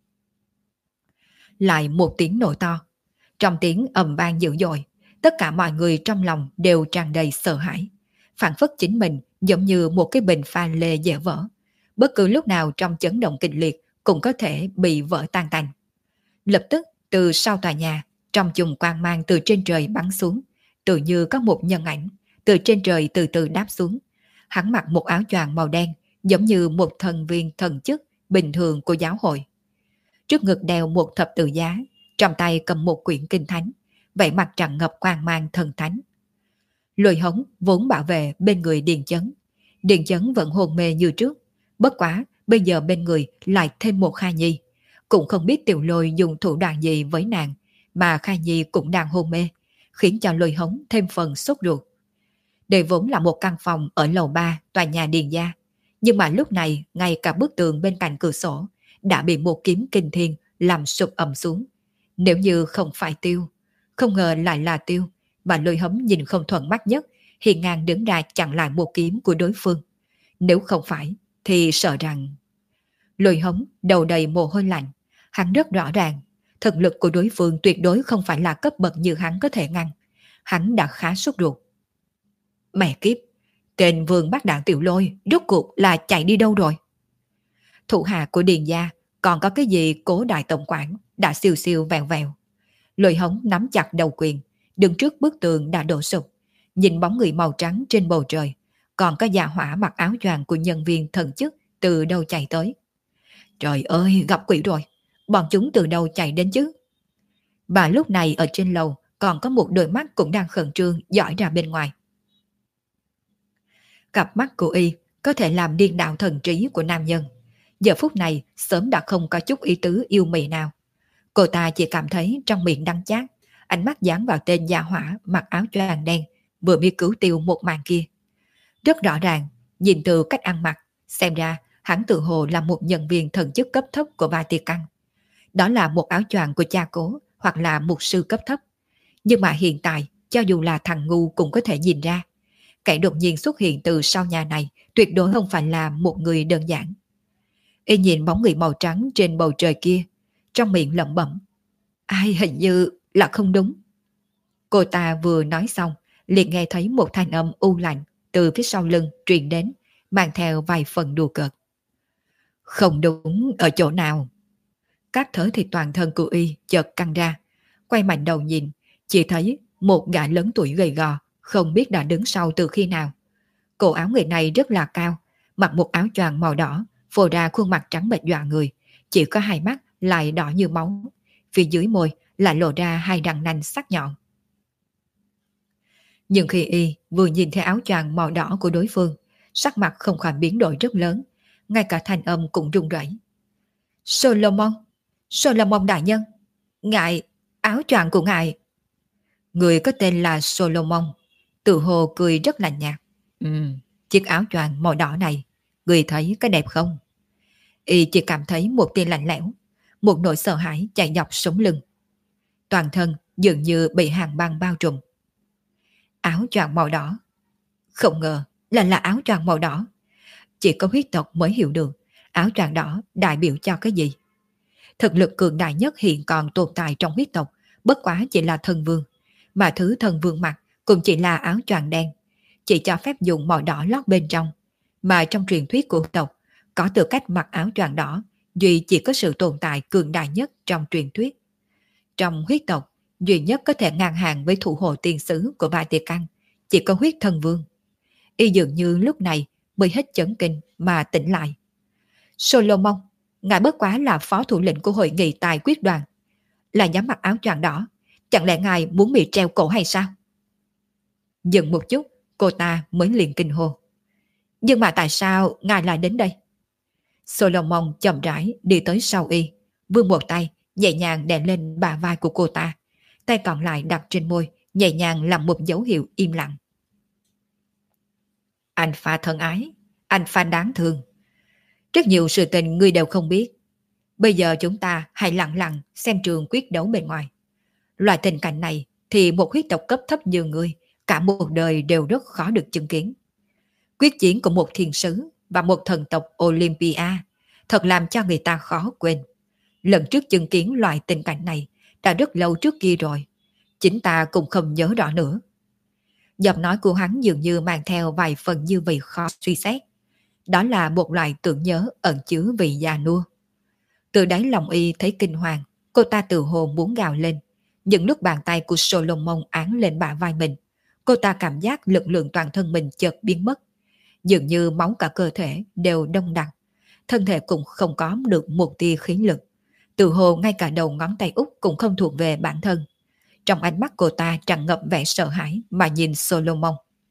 Lại một tiếng nổ to. Trong tiếng ầm vang dữ dội, tất cả mọi người trong lòng đều tràn đầy sợ hãi. Phản phất chính mình giống như một cái bình pha lê dễ vỡ. Bất cứ lúc nào trong chấn động kịch liệt cũng có thể bị vỡ tan tành. Lập tức từ sau tòa nhà, trong chùm quang mang từ trên trời bắn xuống, tự như có một nhân ảnh từ trên trời từ từ đáp xuống. Hắn mặc một áo choàng màu đen, giống như một thần viên thần chức bình thường của giáo hội. Trước ngực đeo một thập tự giá, trong tay cầm một quyển kinh thánh, vẻ mặt tràn ngập quang mang thần thánh. Lôi Hống vốn bảo vệ bên người Điền Chấn. Điền Chấn vẫn hôn mê như trước, bất quá bây giờ bên người lại thêm một Kha Nhi. Cũng không biết Tiểu Lôi dùng thủ đoạn gì với nàng, mà Kha Nhi cũng đang hôn mê, khiến cho Lôi Hống thêm phần sốt ruột. Đây vốn là một căn phòng ở lầu 3 tòa nhà Điền gia, nhưng mà lúc này ngay cả bức tường bên cạnh cửa sổ đã bị một kiếm kinh thiên làm sụp ầm xuống. Nếu như không phải Tiêu, không ngờ lại là Tiêu, mà Lôi Hấm nhìn không thuận mắt nhất, hiên ngang đứng ra chặn lại một kiếm của đối phương. Nếu không phải, thì sợ rằng... Lôi Hấm đầu đầy mồ hôi lạnh, hắn rất rõ ràng, thực lực của đối phương tuyệt đối không phải là cấp bậc như hắn có thể ngăn. Hắn đã khá sốt ruột. Mẹ kiếp, tên Vương Bác Đạn Tiểu Lôi rốt cuộc là chạy đi đâu rồi? Thủ hạ của Điền gia còn có cái gì Cố đại tổng quản đã siêu siêu vẹo vẹo. Lôi Hống nắm chặt đầu quyền, đứng trước bức tường đã đổ sụp, nhìn bóng người màu trắng trên bầu trời, còn có gia hỏa mặc áo choàng của nhân viên thần chức từ đâu chạy tới. Trời ơi, gặp quỷ rồi, bọn chúng từ đâu chạy đến chứ? Và lúc này ở trên lầu còn có một đôi mắt cũng đang khẩn trương dõi ra bên ngoài. Cặp mắt của y có thể làm điên đảo thần trí của nam nhân. Giờ phút này sớm đã không có chút ý tứ yêu mị nào. Cô ta chỉ cảm thấy trong miệng đắng chát, ánh mắt dán vào tên gia hỏa mặc áo choàng đen vừa mới cứu Tiêu một màn kia. Rất rõ ràng, nhìn từ cách ăn mặc, xem ra hắn tự hồ là một nhân viên thần chức cấp thấp của Vatican. Đó là một áo choàng của cha Cố hoặc là mục sư cấp thấp. Nhưng mà hiện tại, cho dù là thằng ngu cũng có thể nhìn ra, kẻ đột nhiên xuất hiện từ sau nhà này tuyệt đối không phải là một người đơn giản. Y nhìn bóng người màu trắng trên bầu trời kia, trong miệng lẩm bẩm. Ai hình như là không đúng. Cô ta vừa nói xong, liền nghe thấy một thanh âm u lạnh từ phía sau lưng truyền đến, mang theo vài phần đùa cợt. Không đúng ở chỗ nào? Các thớ thì toàn thân của Y chợt căng ra, quay mạnh đầu nhìn, chỉ thấy một gã lớn tuổi gầy gò, không biết đã đứng sau từ khi nào. Cổ áo người này rất là cao, mặc một áo choàng màu đỏ, phô ra khuôn mặt trắng bệch dọa người, chỉ có hai mắt lại đỏ như máu, phía dưới môi lại lộ ra hai răng nanh sắc nhọn. Nhưng khi Y vừa nhìn thấy áo choàng màu đỏ của đối phương, sắc mặt không khỏi biến đổi rất lớn, ngay cả thanh âm cũng run rẩy. Solomon, Solomon đại nhân, ngài, áo choàng của ngài. Người có tên là Solomon, tự hồ cười rất lạnh nhạt. Chiếc áo choàng màu đỏ này, người thấy có đẹp không? Y chỉ cảm thấy một tia lạnh lẽo, một nỗi sợ hãi chạy dọc sống lưng. Toàn thân dường như bị hàng băng bao trùm. Áo choàng màu đỏ. Không ngờ là áo choàng màu đỏ. Chỉ có huyết tộc mới hiểu được áo choàng đỏ đại biểu cho cái gì. Thực lực cường đại nhất hiện còn tồn tại trong huyết tộc bất quá chỉ là thần vương, mà thứ thần vương mặc cũng chỉ là áo choàng đen, chỉ cho phép dùng màu đỏ lót bên trong, mà trong truyền thuyết của tộc có tư cách mặc áo choàng đỏ duy chỉ có sự tồn tại cường đại nhất trong truyền thuyết. Trong huyết tộc, duy nhất có thể ngang hàng với thủ hộ tiên sứ của Vatican chỉ có huyết thần vương. Y dường như lúc này mới hết chấn kinh mà tỉnh lại. Solomon, ngài bất quá là phó thủ lĩnh của hội nghị tài quyết đoàn, là dám mặc áo choàng đỏ, chẳng lẽ ngài muốn bị treo cổ hay sao? Dừng một chút, cô ta mới liền kinh hô. Nhưng mà tại sao ngài lại đến đây? Solomon chậm rãi đi tới sau Y, vươn một tay nhẹ nhàng đè lên bả vai của cô ta, tay còn lại đặt trên môi, nhẹ nhàng làm một dấu hiệu im lặng. Anh Pha thân ái, anh Pha đáng thương. Rất nhiều sự tình ngươi đều không biết. Bây giờ chúng ta hãy lặng lặng xem trường quyết đấu bên ngoài. Loại tình cảnh này thì một huyết tộc cấp thấp như ngươi cả một đời đều rất khó được chứng kiến. Quyết chiến của một thiên sứ và một thần tộc Olympia thật làm cho người ta khó quên. Lần trước chứng kiến loại tình cảnh này đã rất lâu trước kia rồi. Chính ta cũng không nhớ rõ nữa. Giọng nói của hắn dường như mang theo vài phần dư vị khó suy xét. Đó là một loại tưởng nhớ ẩn chứa vị già nua. Từ đáy lòng Y thấy kinh hoàng, cô ta tự hồ muốn gào lên. Những lúc bàn tay của Solomon án lên bả vai mình, cô ta cảm giác lực lượng toàn thân mình chợt biến mất. Dường như máu cả cơ thể đều đông đặc, thân thể cũng không có được một tia khí lực. Tự hồ ngay cả đầu ngón tay út cũng không thuộc về bản thân. Trong ánh mắt cô ta tràn ngập vẻ sợ hãi mà nhìn Solomon.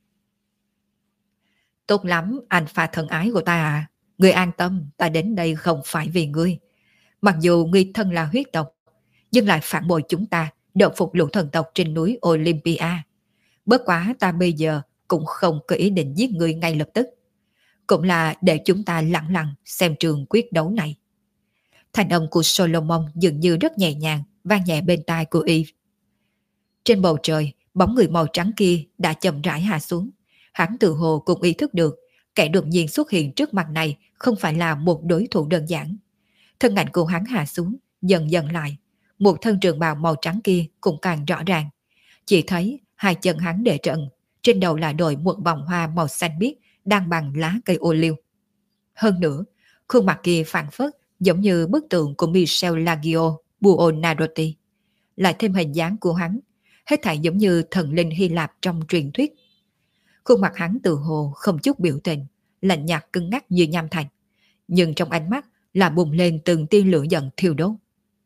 Tốt lắm, anh Pha thân ái của ta à. Ngươi an tâm, ta đến đây không phải vì ngươi. Mặc dù ngươi thân là huyết tộc, nhưng lại phản bội chúng ta, đột phục lũ thần tộc trên núi Olympia. Bất quá ta bây giờ cũng không có ý định giết ngươi ngay lập tức. Cũng là để chúng ta lặng lặng xem trường quyết đấu này. Thanh âm của Solomon dường như rất nhẹ nhàng, vang nhẹ bên tai của Eve. Trên bầu trời, bóng người màu trắng kia đã chậm rãi hạ xuống. Hắn tự hồ cũng ý thức được, kẻ đột nhiên xuất hiện trước mặt này không phải là một đối thủ đơn giản. Thân ảnh của hắn hạ xuống, dần dần lại. Một thân trường bào màu trắng kia cũng càng rõ ràng. Chỉ thấy hai chân hắn để trần, trên đầu là đội một vòng hoa màu xanh biếc đang bằng lá cây ô liu. Hơn nữa, khuôn mặt kia phảng phất giống như bức tượng của Michelangelo Buonarroti. Lại thêm hình dáng của hắn, hết thảy giống như thần linh Hy Lạp trong truyền thuyết. Khuôn mặt hắn tự hồ không chút biểu tình, lạnh nhạt cứng ngắc như nham thạch, nhưng trong ánh mắt là bùng lên từng tia lửa giận thiêu đốt.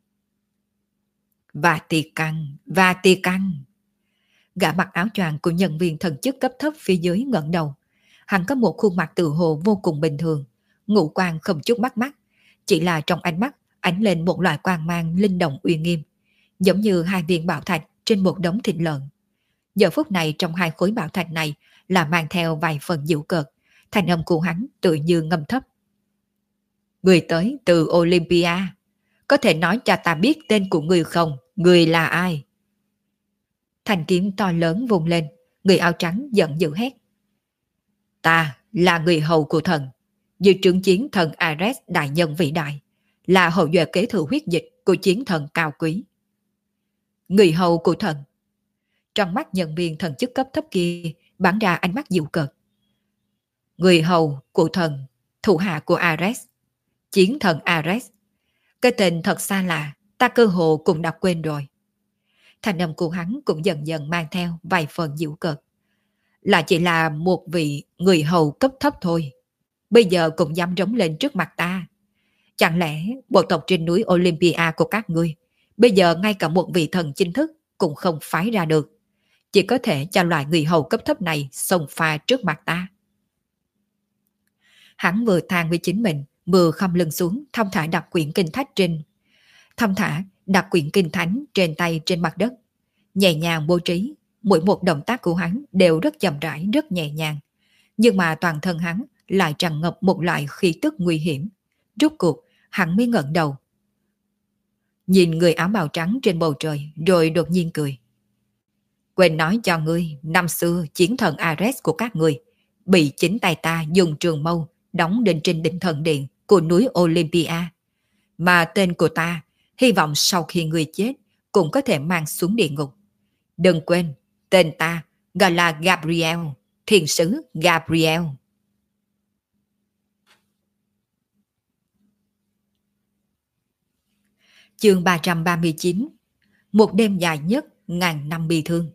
Và tì căng. Gã mặc áo choàng của nhân viên thần chức cấp thấp phía dưới ngẩng đầu. Hắn có một khuôn mặt tự hồ vô cùng bình thường, ngũ quan không chút bắt mắt, chỉ là trong ánh mắt ánh lên một loại quang mang linh động uy nghiêm, giống như hai viên bảo thạch trên một đống thịt lợn. Giờ phút này trong hai khối bảo thạch này là mang theo vài phần giễu cợt, thanh âm của hắn tự như ngâm thấp. Người tới từ Olympia, có thể nói cho ta biết tên của người không? Người là ai? Thanh kiếm to lớn vung lên, người áo trắng giận dữ hét. Ta là người hầu của thần, như trưởng chiến thần Ares đại nhân vĩ đại, là hậu duệ kế thừa huyết dịch của chiến thần cao quý. Người hầu của thần. Trong mắt nhân viên thần chức cấp thấp kia bắn ra ánh mắt dịu cợt. Người hầu của thần, thủ hạ của Ares, chiến thần Ares. Cái tên thật xa lạ, ta cơ hồ cũng đã quên rồi. Thanh âm của hắn cũng dần dần mang theo vài phần dịu cợt. Là chỉ là một vị người hầu cấp thấp thôi. Bây giờ cũng dám rống lên trước mặt ta. Chẳng lẽ bộ tộc trên núi Olympia của các ngươi bây giờ ngay cả một vị thần chính thức cũng không phái ra được. Chỉ có thể cho loại người hầu cấp thấp này xông pha trước mặt ta. Hắn vừa than với chính mình, vừa khom lưng xuống, thong thả đặt quyển kinh thánh trên tay trên mặt đất. Nhẹ nhàng bố trí, mỗi một động tác của hắn đều rất chậm rãi, rất nhẹ nhàng. Nhưng mà toàn thân hắn lại tràn ngập một loại khí tức nguy hiểm. Rốt cuộc, hắn mới ngẩng đầu. Nhìn người áo bào trắng trên bầu trời, rồi đột nhiên cười. Quên nói cho ngươi, năm xưa chiến thần Ares của các ngươi bị chính tay ta dùng trường mâu đóng lên trên đỉnh thần điện của núi Olympia. Mà tên của ta, hy vọng sau khi ngươi chết, cũng có thể mang xuống địa ngục. Đừng quên, tên ta gọi là Gabriel, thiên sứ Gabriel. Chương 339. Một đêm dài nhất ngàn năm bi thương.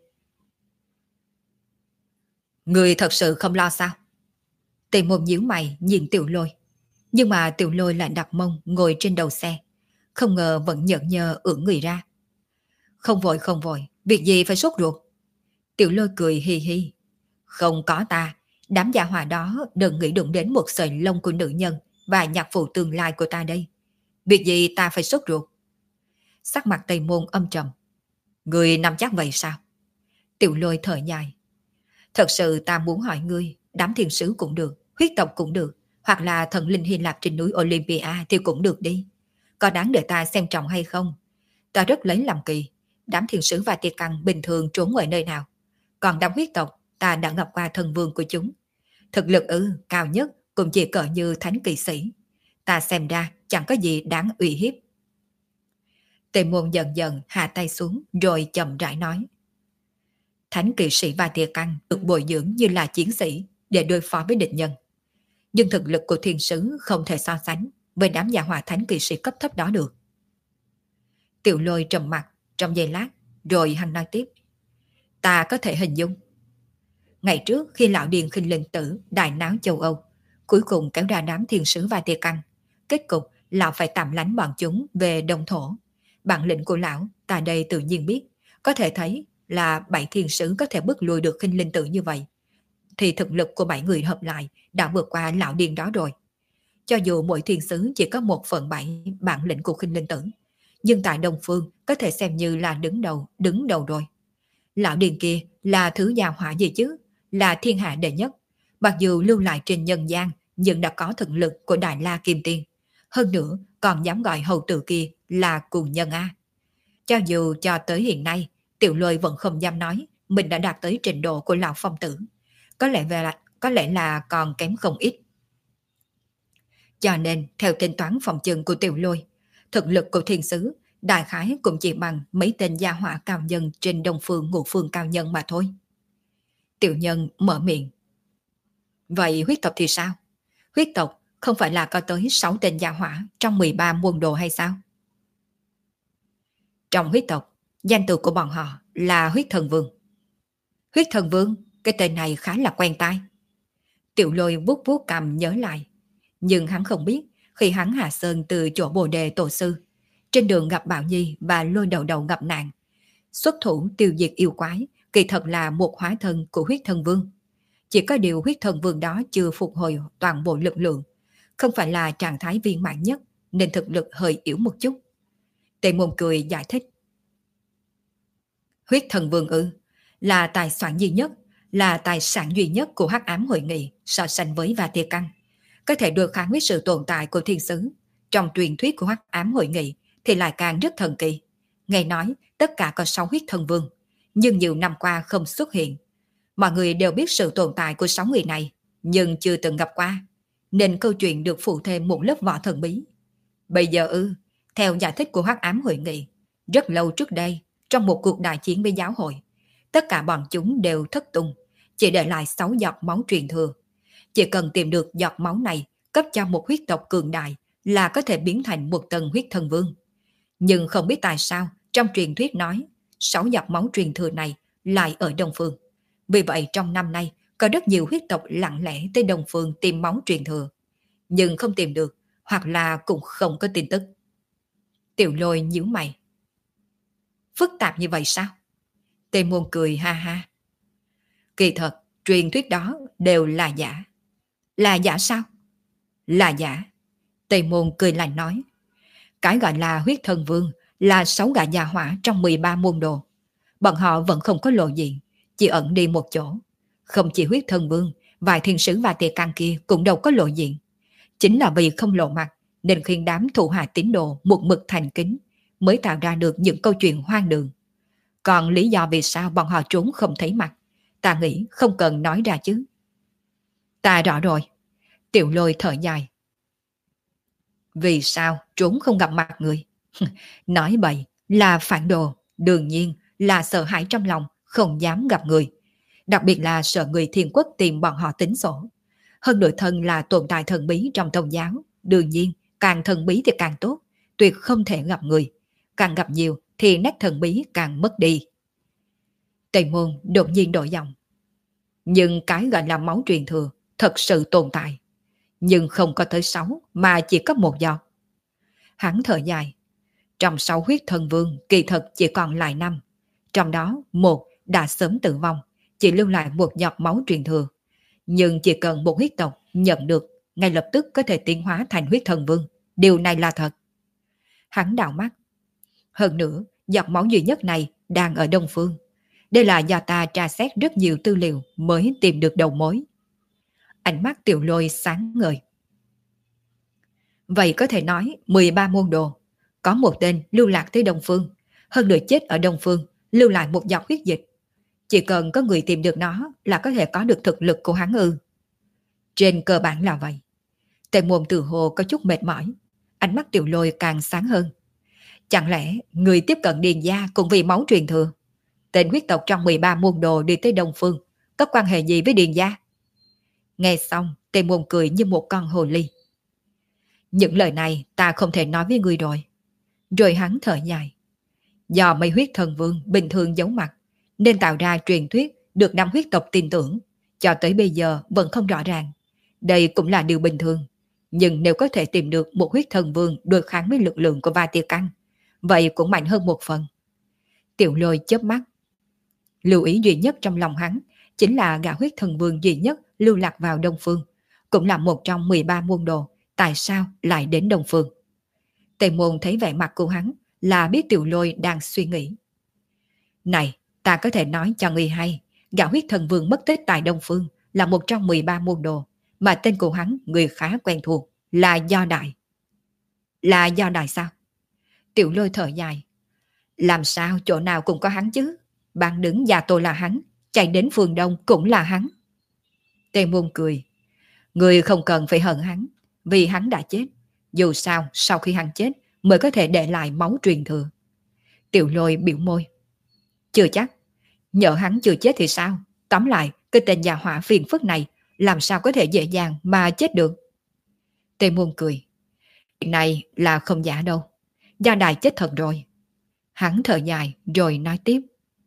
Người thật sự không lo sao? Tề Môn nhíu mày nhìn Tiểu Lôi. Nhưng mà Tiểu Lôi lại đặt mông ngồi trên đầu xe. Không ngờ vẫn nhợt nhơ ưỡn người ra. Không vội, việc gì phải sốt ruột? Tiểu Lôi cười hi hi. Không có ta, đám gia hỏa đó đừng nghĩ đụng đến một sợi lông của nữ nhân và nhạc phụ tương lai của ta đây. Việc gì ta phải sốt ruột? Sắc mặt Tề Môn âm trầm. Người nắm chắc vậy sao? Tiểu Lôi thở dài. Thật sự ta muốn hỏi ngươi, đám thiên sứ cũng được, huyết tộc cũng được, hoặc là thần linh Hy Lạp trên núi Olympia thì cũng được đi. Có đáng để ta xem trọng hay không? Ta rất lấy làm kỳ, đám thiên sứ và tia căng bình thường trốn ở nơi nào. Còn đám huyết tộc, ta đã gặp qua thần vương của chúng. Thực lực cao nhất cũng chỉ cỡ như thánh kỵ sĩ. Ta xem ra chẳng có gì đáng uy hiếp. Tề Môn dần dần hạ tay xuống rồi chậm rãi nói. Thánh kỵ sĩ và tia căng được bồi dưỡng như là chiến sĩ để đối phó với địch nhân. Nhưng thực lực của thiên sứ không thể so sánh với đám gia hỏa thánh kỵ sĩ cấp thấp đó được. Tiểu Lôi trầm mặt trong giây lát, rồi hắn nói tiếp. Ta có thể hình dung. Ngày trước khi lão điền khinh linh tử đại náo châu Âu, cuối cùng kéo ra đám thiên sứ và tia căng. Kết cục lão phải tạm lánh bọn chúng về đồng thổ. Bản lĩnh của lão ta đây tự nhiên biết, có thể thấy là 7 thiên sứ có thể bước lùi được khinh linh tử như vậy, thì thực lực của 7 người hợp lại đã vượt qua lão điên đó rồi. Cho dù mỗi thiên sứ chỉ có 1/7 bản lĩnh của khinh linh tử, nhưng tại Đông Phương có thể xem như là đứng đầu rồi. Lão điên kia là thứ gia hỏa gì chứ, là thiên hạ đệ nhất, mặc dù lưu lại trên nhân gian nhưng đã có thực lực của Đại La Kim Tiên. Hơn nữa còn dám gọi hầu tử kia là cùng nhân A. Cho dù cho tới hiện nay, Tiểu Lôi vẫn không dám nói mình đã đạt tới trình độ của lão phong tử. Có lẽ là còn kém không ít. Cho nên, theo tính toán phòng chừng của Tiểu Lôi, thực lực của thiên sứ đại khái cũng chỉ bằng mấy tên gia hỏa cao nhân trên Đông Phương Ngũ Phương cao nhân mà thôi. Tiểu Nhân mở miệng. Vậy huyết tộc thì sao? Huyết tộc không phải là có tới 6 tên gia hỏa trong 13 môn đồ hay sao? Trong huyết tộc, danh từ của bọn họ là huyết thần vương. Huyết thần vương, cái tên này khá là quen tai. Tiểu Lôi vuốt vuốt cằm nhớ lại. Nhưng hắn không biết, khi hắn hạ sơn từ chỗ Bồ Đề Tổ Sư, trên đường gặp Bảo Nhi và Lôi Đầu Đầu gặp nạn, xuất thủ tiêu diệt yêu quái, kỳ thật là một hóa thân của huyết thần vương. Chỉ có điều huyết thần vương đó chưa phục hồi toàn bộ lực lượng, không phải là trạng thái viên mãn nhất, nên thực lực hơi yếu một chút. Tề Môn cười giải thích. Huyết thần vương ư, là tài soạn duy nhất, là tài sản duy nhất của Hắc Ám Hội Nghị so sánh với Va Tia Căn, có thể đối kháng với sự tồn tại của thiên sứ. Trong truyền thuyết của Hắc Ám Hội Nghị thì lại càng rất thần kỳ. Nghe nói tất cả có 6 huyết thần vương, nhưng nhiều năm qua không xuất hiện. Mọi người đều biết sự tồn tại của 6 người này, nhưng chưa từng gặp qua, nên câu chuyện được phụ thêm một lớp vỏ thần bí. Bây giờ theo giải thích của Hắc Ám Hội Nghị, rất lâu trước đây, trong một cuộc đại chiến với giáo hội, tất cả bọn chúng đều thất tung, chỉ để lại 6 giọt máu truyền thừa. Chỉ cần tìm được giọt máu này cấp cho một huyết tộc cường đại là có thể biến thành một tầng huyết thần vương. Nhưng không biết tại sao trong truyền thuyết nói 6 giọt máu truyền thừa này lại ở Đông Phương. Vì vậy trong năm nay có rất nhiều huyết tộc lặng lẽ tới Đông Phương tìm máu truyền thừa, nhưng không tìm được, hoặc là cũng không có tin tức. Tiểu Lôi nhíu mày. Phức tạp như vậy sao? Tề Môn cười ha ha. Kỳ thật, truyền thuyết đó đều là giả. Là giả sao? Là giả. Tề Môn cười lạnh nói. Cái gọi là huyết thần vương là 6 gã gia hỏa trong 13 môn đồ. Bọn họ vẫn không có lộ diện, chỉ ẩn đi một chỗ. Không chỉ huyết thần vương, vài thiên sứ và Tia Căn kia cũng đâu có lộ diện. Chính là vì không lộ mặt nên khiến đám thủ hạ tín đồ một mực thành kính mới tạo ra được những câu chuyện hoang đường. Còn lý do vì sao bọn họ trốn không thấy mặt, ta nghĩ không cần nói ra chứ. Ta rõ rồi. Tiểu Lôi thở dài. Vì sao trốn không gặp mặt người? Nói bậy là phản đồ, đương nhiên là sợ hãi trong lòng, không dám gặp người. Đặc biệt là sợ người Thiên Quốc tìm bọn họ tính sổ. Hơn nữa thân là tồn tại thần bí trong tôn giáo, đương nhiên càng thần bí thì càng tốt, tuyệt không thể gặp người. Càng gặp nhiều thì nét thần bí càng mất đi. Tề Môn đột nhiên đổi giọng. Nhưng cái gọi là máu truyền thừa thật sự tồn tại. Nhưng không có tới 6 mà chỉ có 1 giọt. Hắn thở dài. Trong 6 huyết thần vương kỳ thật chỉ còn lại 5. Trong đó 1 đã sớm tử vong, chỉ lưu lại 1 giọt máu truyền thừa. Nhưng chỉ cần một huyết tộc nhận được, ngay lập tức có thể tiến hóa thành huyết thần vương. Điều này là thật. Hắn đảo mắt. Hơn nữa, giọt máu duy nhất này đang ở Đông Phương. Đây là do ta tra xét rất nhiều tư liệu mới tìm được đầu mối. Ánh mắt Tiểu Lôi sáng ngời. Vậy có thể nói 13 môn đồ, có một tên lưu lạc tới Đông Phương, hơn nữa chết ở Đông Phương, lưu lại một giọt huyết dịch. Chỉ cần có người tìm được nó là có thể có được thực lực của hắn ư? Trên cơ bản là vậy. Tề Môn từ hồ có chút mệt mỏi, ánh mắt Tiểu Lôi càng sáng hơn. Chẳng lẽ người tiếp cận Điền gia cũng vì máu truyền thừa? Tên huyết tộc trong 13 môn đồ đi tới Đông Phương, có quan hệ gì với Điền gia? Nghe xong, Tề Môn cười như một con hồ ly. Những lời này ta không thể nói với ngươi rồi. Rồi hắn thở dài. Do mấy huyết thần vương bình thường giấu mặt, nên tạo ra truyền thuyết được 5 huyết tộc tin tưởng, cho tới bây giờ vẫn không rõ ràng. Đây cũng là điều bình thường. Nhưng nếu có thể tìm được một huyết thần vương đối kháng với lực lượng của Va Tia Căn, vậy cũng mạnh hơn một phần. Tiểu Lôi chớp mắt. Lưu ý duy nhất trong lòng hắn chính là gã huyết thần vương duy nhất lưu lạc vào Đông Phương, cũng là một trong 13 môn đồ. Tại sao lại đến Đông Phương? Tề Môn thấy vẻ mặt của hắn là biết Tiểu Lôi đang suy nghĩ. Này, ta có thể nói cho ngươi hay, Gã huyết thần vương mất tích tại Đông Phương là một trong 13 môn đồ, mà tên của hắn người khá quen thuộc là Do Đại. Là Do Đại sao? Tiểu Lôi thở dài. Làm sao chỗ nào cũng có hắn chứ? Bạn đứng nhà tôi là hắn, chạy đến phương Đông cũng là hắn. Tề Môn cười. Người không cần phải hận hắn, vì hắn đã chết. Dù sao, sau khi hắn chết mới có thể để lại máu truyền thừa. Tiểu Lôi biểu môi. Chưa chắc. Nhỡ hắn chưa chết thì sao? Tóm lại, cái tên nhà hỏa phiền phức này làm sao có thể dễ dàng mà chết được? Tề Môn cười. Chuyện này là không giả đâu. Gia Đại chết thật rồi. Hắn thở dài rồi nói tiếp.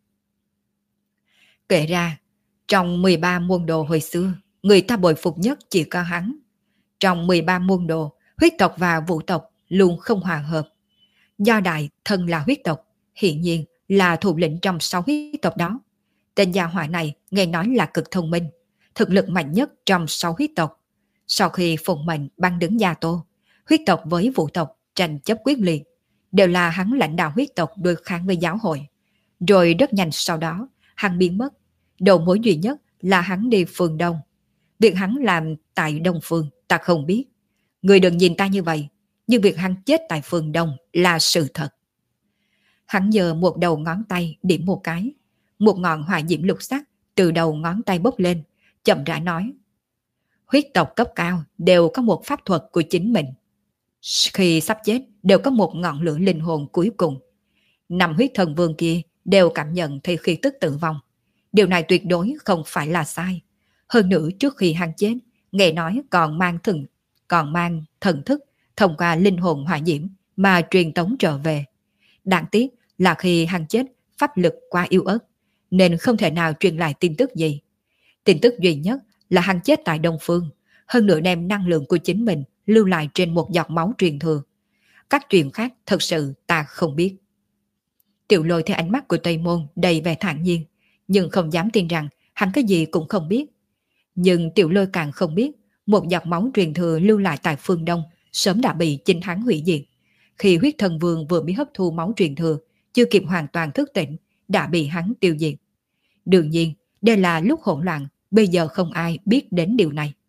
Kể ra, trong 13 môn đồ hồi xưa, người ta bội phục nhất chỉ có hắn. Trong 13 môn đồ, huyết tộc và vũ tộc luôn không hòa hợp. Do Đại thân là huyết tộc, hiện nhiên là thủ lĩnh trong 6 huyết tộc đó. Tên gia hỏa này nghe nói là cực thông minh, thực lực mạnh nhất trong 6 huyết tộc. Sau khi phụng mệnh băng đứng Gia Tô, huyết tộc với vũ tộc tranh chấp quyết liệt, đều là hắn lãnh đạo huyết tộc đối kháng với giáo hội. Rồi rất nhanh sau đó, hắn biến mất. Đầu mối duy nhất là hắn đi phương Đông. Việc hắn làm tại Đông Phương ta không biết. Người đừng nhìn ta như vậy, nhưng việc hắn chết tại phương Đông là sự thật. Hắn giơ một đầu ngón tay điểm một cái. Một ngọn hỏa diễm lục sắc từ đầu ngón tay bốc lên, chậm rãi nói. Huyết tộc cấp cao đều có một pháp thuật của chính mình. Khi sắp chết đều có một ngọn lửa linh hồn cuối cùng. 5 huyết thần vương kia đều cảm nhận thấy khi tức tử vong. Điều này tuyệt đối không phải là sai. Hơn nữa trước khi hắn chết, nghe nói còn mang thần thức thông qua linh hồn hỏa diễm mà truyền tống trở về. Đáng tiếc là khi hắn chết, pháp lực quá yếu ớt, nên không thể nào truyền lại tin tức gì. Tin tức duy nhất là hắn chết tại Đông Phương, hơn nữa đem năng lượng của chính mình lưu lại trên một giọt máu truyền thừa. Các chuyện khác thật sự ta không biết. Tiểu Lôi theo ánh mắt của Tây Môn đầy vẻ thản nhiên, nhưng không dám tin rằng hắn cái gì cũng không biết. Nhưng Tiểu Lôi càng không biết, một giọt máu truyền thừa lưu lại tại phương Đông sớm đã bị chính hắn hủy diệt. Khi huyết thần vương vừa mới hấp thu máu truyền thừa, chưa kịp hoàn toàn thức tỉnh, đã bị hắn tiêu diệt. Đương nhiên, đây là lúc hỗn loạn, bây giờ không ai biết đến điều này.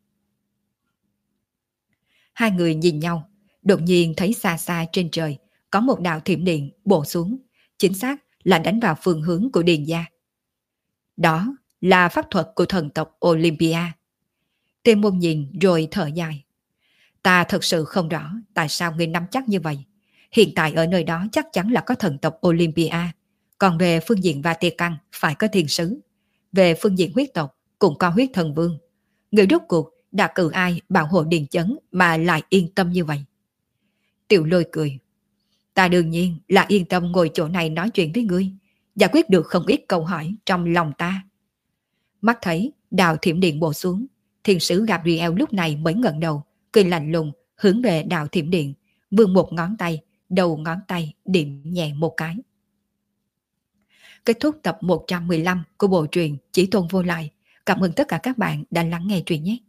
Hai người nhìn nhau, đột nhiên thấy xa xa trên trời có một đạo thiểm điện bổ xuống, chính xác là đánh vào phương hướng của Điền gia. Đó là pháp thuật của thần tộc Olympia. Tề Môn nhìn rồi thở dài. Ta thật sự không rõ tại sao ngươi nắm chắc như vậy. Hiện tại ở nơi đó chắc chắn là có thần tộc Olympia. Còn về phương diện Vatican phải có thiên sứ. Về phương diện huyết tộc cũng có huyết thần vương. Người rốt cuộc đã cử ai bảo hộ Điền Chấn mà lại yên tâm như vậy? Tiểu Lôi cười. Ta đương nhiên là yên tâm ngồi chỗ này nói chuyện với ngươi, giải quyết được không ít câu hỏi trong lòng ta. Mắt thấy đạo thiểm điện bổ xuống, thiên sứ Gabriel lúc này mới ngẩng đầu, cười lạnh lùng hướng về đạo thiểm điện, vươn một ngón tay, đầu ngón tay điểm nhẹ một cái. Kết thúc tập 115 của bộ truyện Chỉ Tôn Vô Lại. Cảm ơn tất cả các bạn đã lắng nghe truyện nhé.